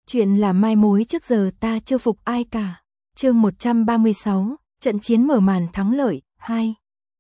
Chuyện là mai mối trước giờ ta chưa phục ai cả. Chương 136, trận chiến mở màn thắng lợi 2.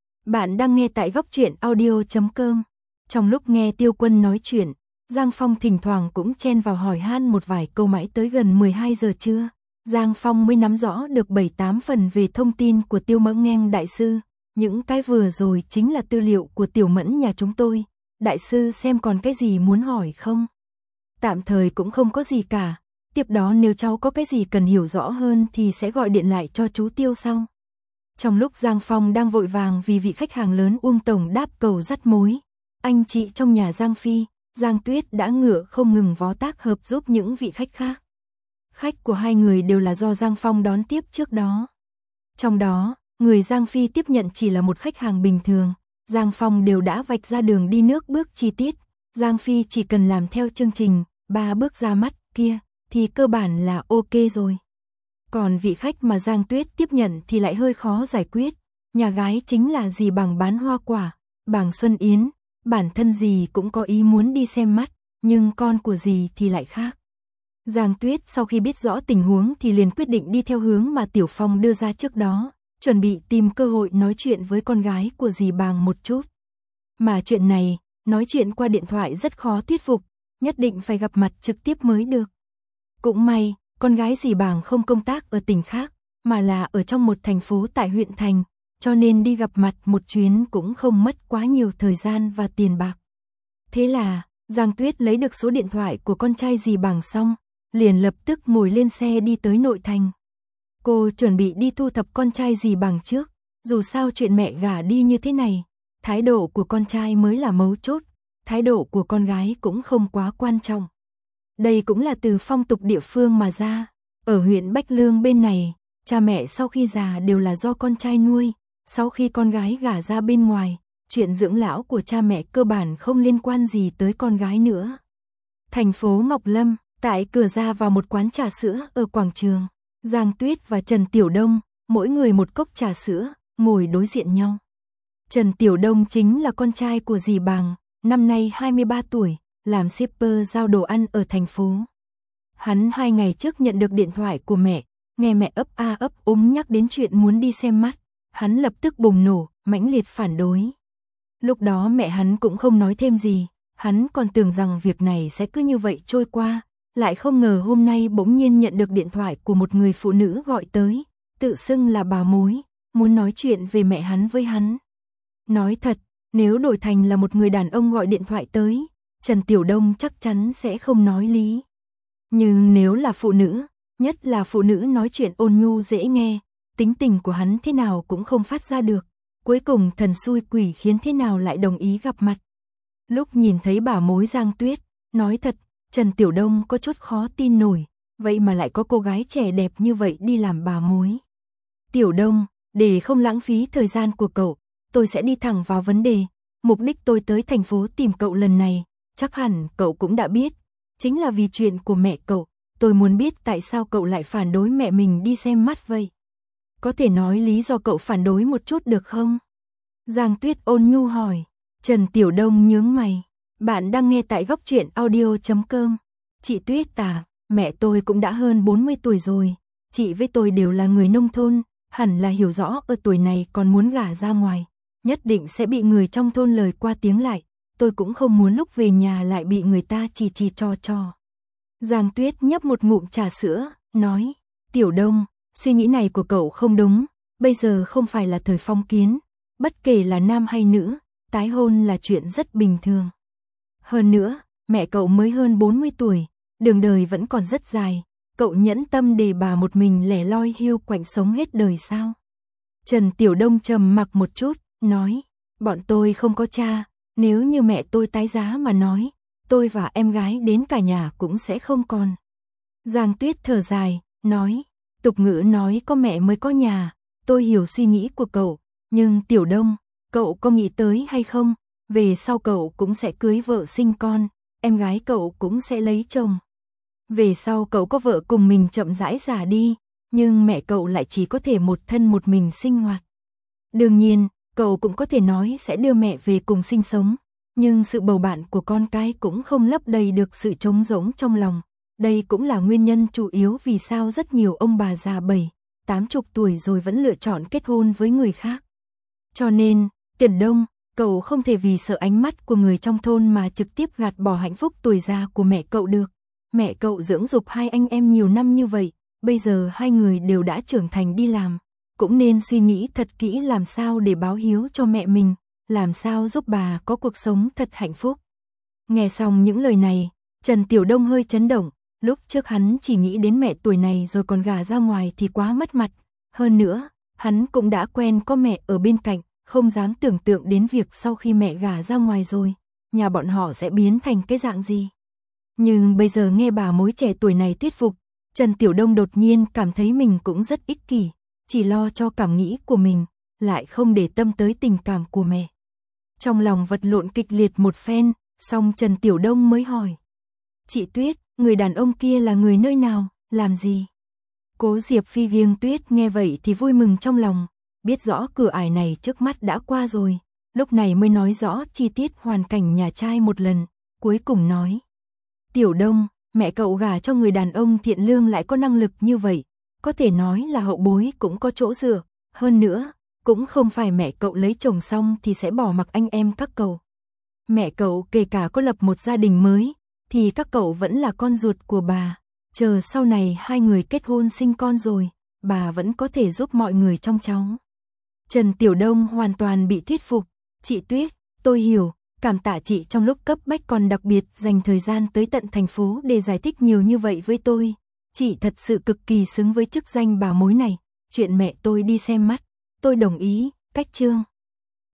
Bạn đang nghe tại góc truyện audio.com. Trong lúc nghe Tiêu Quân nói chuyện, Giang Phong thỉnh thoảng cũng chen vào hỏi han một vài câu mãi tới gần 12 giờ trưa. Giang Phong mới nắm rõ được 7-8 phần về thông tin của Tiêu Mẫn Nghênh đại sư. Những cái vừa rồi chính là tư liệu của Tiểu Mẫn nhà chúng tôi. Đại sư xem còn cái gì muốn hỏi không? Tạm thời cũng không có gì cả. Tiếp đó nếu cháu có cái gì cần hiểu rõ hơn thì sẽ gọi điện lại cho chú Tiêu sau. Trong lúc Giang Phong đang vội vàng vì vị khách hàng lớn Uông Tổng đáp cầu dắt mối, anh chị trong nhà Giang Phi, Giang Tuyết đã ngựa không ngừng vó tác hợp giúp những vị khách khác. Khách của hai người đều là do Giang Phong đón tiếp trước đó. Trong đó, người Giang Phi tiếp nhận chỉ là một khách hàng bình thường. Giang Phong đều đã vạch ra đường đi nước bước chi tiết. Giang Phi chỉ cần làm theo chương trình 3 bước ra mắt kia thì cơ bản là ok rồi. Còn vị khách mà Giang Tuyết tiếp nhận thì lại hơi khó giải quyết. Nhà gái chính là dì Bàng bán hoa quả, Bàng Xuân Yến. Bản thân dì cũng có ý muốn đi xem mắt, nhưng con của dì thì lại khác. Giang Tuyết sau khi biết rõ tình huống thì liền quyết định đi theo hướng mà Tiểu Phong đưa ra trước đó, chuẩn bị tìm cơ hội nói chuyện với con gái của dì Bàng một chút. Mà chuyện này, nói chuyện qua điện thoại rất khó thuyết phục, nhất định phải gặp mặt trực tiếp mới được. Cũng may, con gái dì Bàng không công tác ở tỉnh khác, mà là ở trong một thành phố tại huyện thành, cho nên đi gặp mặt một chuyến cũng không mất quá nhiều thời gian và tiền bạc. Thế là, Giang Tuyết lấy được số điện thoại của con trai dì Bàng xong, liền lập tức ngồi lên xe đi tới nội thành. Cô chuẩn bị đi thu thập con trai dì Bàng trước, dù sao chuyện mẹ gả đi như thế này, thái độ của con trai mới là mấu chốt, thái độ của con gái cũng không quá quan trọng. Đây cũng là từ phong tục địa phương mà ra, ở huyện Bách Lương bên này, cha mẹ sau khi già đều là do con trai nuôi, sau khi con gái gả ra bên ngoài, chuyện dưỡng lão của cha mẹ cơ bản không liên quan gì tới con gái nữa. Thành phố Ngọc Lâm, tại cửa ra vào một quán trà sữa ở quảng trường, Giang Tuyết và Trần Tiểu Đông, mỗi người một cốc trà sữa, ngồi đối diện nhau. Trần Tiểu Đông chính là con trai của dì Bàng, năm nay 23 tuổi, làm shipper giao đồ ăn ở thành phố. Hắn 2 ngày trước nhận được điện thoại của mẹ, nghe mẹ ấp a ấp úng nhắc đến chuyện muốn đi xem mắt, hắn lập tức bùng nổ, mãnh liệt phản đối. Lúc đó mẹ hắn cũng không nói thêm gì, hắn còn tưởng rằng việc này sẽ cứ như vậy trôi qua, lại không ngờ hôm nay bỗng nhiên nhận được điện thoại của một người phụ nữ gọi tới, tự xưng là bà mối, muốn nói chuyện về mẹ hắn với hắn. Nói thật, nếu đổi thành là một người đàn ông gọi điện thoại tới, Trần Tiểu Đông chắc chắn sẽ không nói lý. Nhưng nếu là phụ nữ, nhất là phụ nữ nói chuyện ôn nhu dễ nghe, tính tình của hắn thế nào cũng không phát ra được. Cuối cùng thần xui quỷ khiến thế nào lại đồng ý gặp mặt. Lúc nhìn thấy bà mối Giang Tuyết, nói thật, Trần Tiểu Đông có chút khó tin nổi, vậy mà lại có cô gái trẻ đẹp như vậy đi làm bà mối. Tiểu Đông, để không lãng phí thời gian của cậu, tôi sẽ đi thẳng vào vấn đề. Mục đích tôi tới thành phố tìm cậu lần này, chắc hẳn cậu cũng đã biết, chính là vì chuyện của mẹ cậu. Tôi muốn biết tại sao cậu lại phản đối mẹ mình đi xem mắt vậy. Có thể nói lý do cậu phản đối một chút được không? Giang Tuyết ôn nhu hỏi. Trần Tiểu Đông nhướng mày. Bạn đang nghe tại góc truyện audio.com. Chị Tuyết à, mẹ tôi cũng đã hơn 40 tuổi rồi. Chị với tôi đều là người nông thôn, hẳn là hiểu rõ ở tuổi này còn muốn gả ra ngoài, nhất định sẽ bị người trong thôn lời qua tiếng lại. Tôi cũng không muốn lúc về nhà lại bị người ta chỉ cho. Giang Tuyết nhấp một ngụm trà sữa, nói. Tiểu Đông, suy nghĩ này của cậu không đúng, bây giờ không phải là thời phong kiến, bất kể là nam hay nữ, tái hôn là chuyện rất bình thường. Hơn nữa, mẹ cậu mới hơn 40 tuổi, đường đời vẫn còn rất dài, cậu nhẫn tâm để bà một mình lẻ loi hiu quạnh sống hết đời sao? Trần Tiểu Đông trầm mặc một chút, nói, bọn tôi không có cha, nếu như mẹ tôi tái giá mà nói, tôi và em gái đến cả nhà cũng sẽ không còn. Giang Tuyết thở dài, nói, tục ngữ nói có mẹ mới có nhà, tôi hiểu suy nghĩ của cậu, nhưng Tiểu Đông, cậu có nghĩ tới hay không, về sau cậu cũng sẽ cưới vợ sinh con, em gái cậu cũng sẽ lấy chồng. Về sau cậu có vợ cùng mình chậm rãi già đi, nhưng mẹ cậu lại chỉ có thể một thân một mình sinh hoạt. Đương nhiên, cậu cũng có thể nói sẽ đưa mẹ về cùng sinh sống, nhưng sự bầu bạn của con cái cũng không lấp đầy được sự trống rỗng trong lòng. Đây cũng là nguyên nhân chủ yếu vì sao rất nhiều ông bà già 70-80 tuổi rồi vẫn lựa chọn kết hôn với người khác. Cho nên, Tiền Đông, cậu không thể vì sợ ánh mắt của người trong thôn mà trực tiếp gạt bỏ hạnh phúc tuổi già của mẹ cậu được. Mẹ cậu dưỡng dục hai anh em nhiều năm như vậy, bây giờ hai người đều đã trưởng thành đi làm, cũng nên suy nghĩ thật kỹ làm sao để báo hiếu cho mẹ mình, làm sao giúp bà có cuộc sống thật hạnh phúc. Nghe xong những lời này, Trần Tiểu Đông hơi chấn động, lúc trước hắn chỉ nghĩ đến mẹ tuổi này rồi còn gả ra ngoài thì quá mất mặt, hơn nữa, hắn cũng đã quen có mẹ ở bên cạnh, không dám tưởng tượng đến việc sau khi mẹ gả ra ngoài rồi, nhà bọn họ sẽ biến thành cái dạng gì. Nhưng bây giờ nghe bà mối trẻ tuổi này thuyết phục, Trần Tiểu Đông đột nhiên cảm thấy mình cũng rất ích kỷ, chỉ lo cho cảm nghĩ của mình, lại không để tâm tới tình cảm của mẹ. Trong lòng vật lộn kịch liệt một phen, xong Trần Tiểu Đông mới hỏi. Chị Tuyết, người đàn ông kia là người nơi nào, làm gì? Cố Diệp Phi Nghiêng Tuyết nghe vậy thì vui mừng trong lòng, biết rõ cửa ải này trước mắt đã qua rồi, lúc này mới nói rõ chi tiết hoàn cảnh nhà trai một lần, cuối cùng nói. Tiểu Đông, mẹ cậu gả cho người đàn ông thiện lương lại có năng lực như vậy, có thể nói là hậu bối cũng có chỗ dựa, hơn nữa, cũng không phải mẹ cậu lấy chồng xong thì sẽ bỏ mặc anh em các cậu. Mẹ cậu kể cả có lập một gia đình mới, thì các cậu vẫn là con ruột của bà, chờ sau này hai người kết hôn sinh con rồi, bà vẫn có thể giúp mọi người trông cháu. Trần Tiểu Đông hoàn toàn bị thuyết phục, chị Tuyết, tôi hiểu, cảm tạ chị trong lúc cấp bách còn đặc biệt dành thời gian tới tận thành phố để giải thích nhiều như vậy với tôi. Chị thật sự cực kỳ xứng với chức danh bà mối này, chuyện mẹ tôi đi xem mắt, tôi đồng ý, cách chương.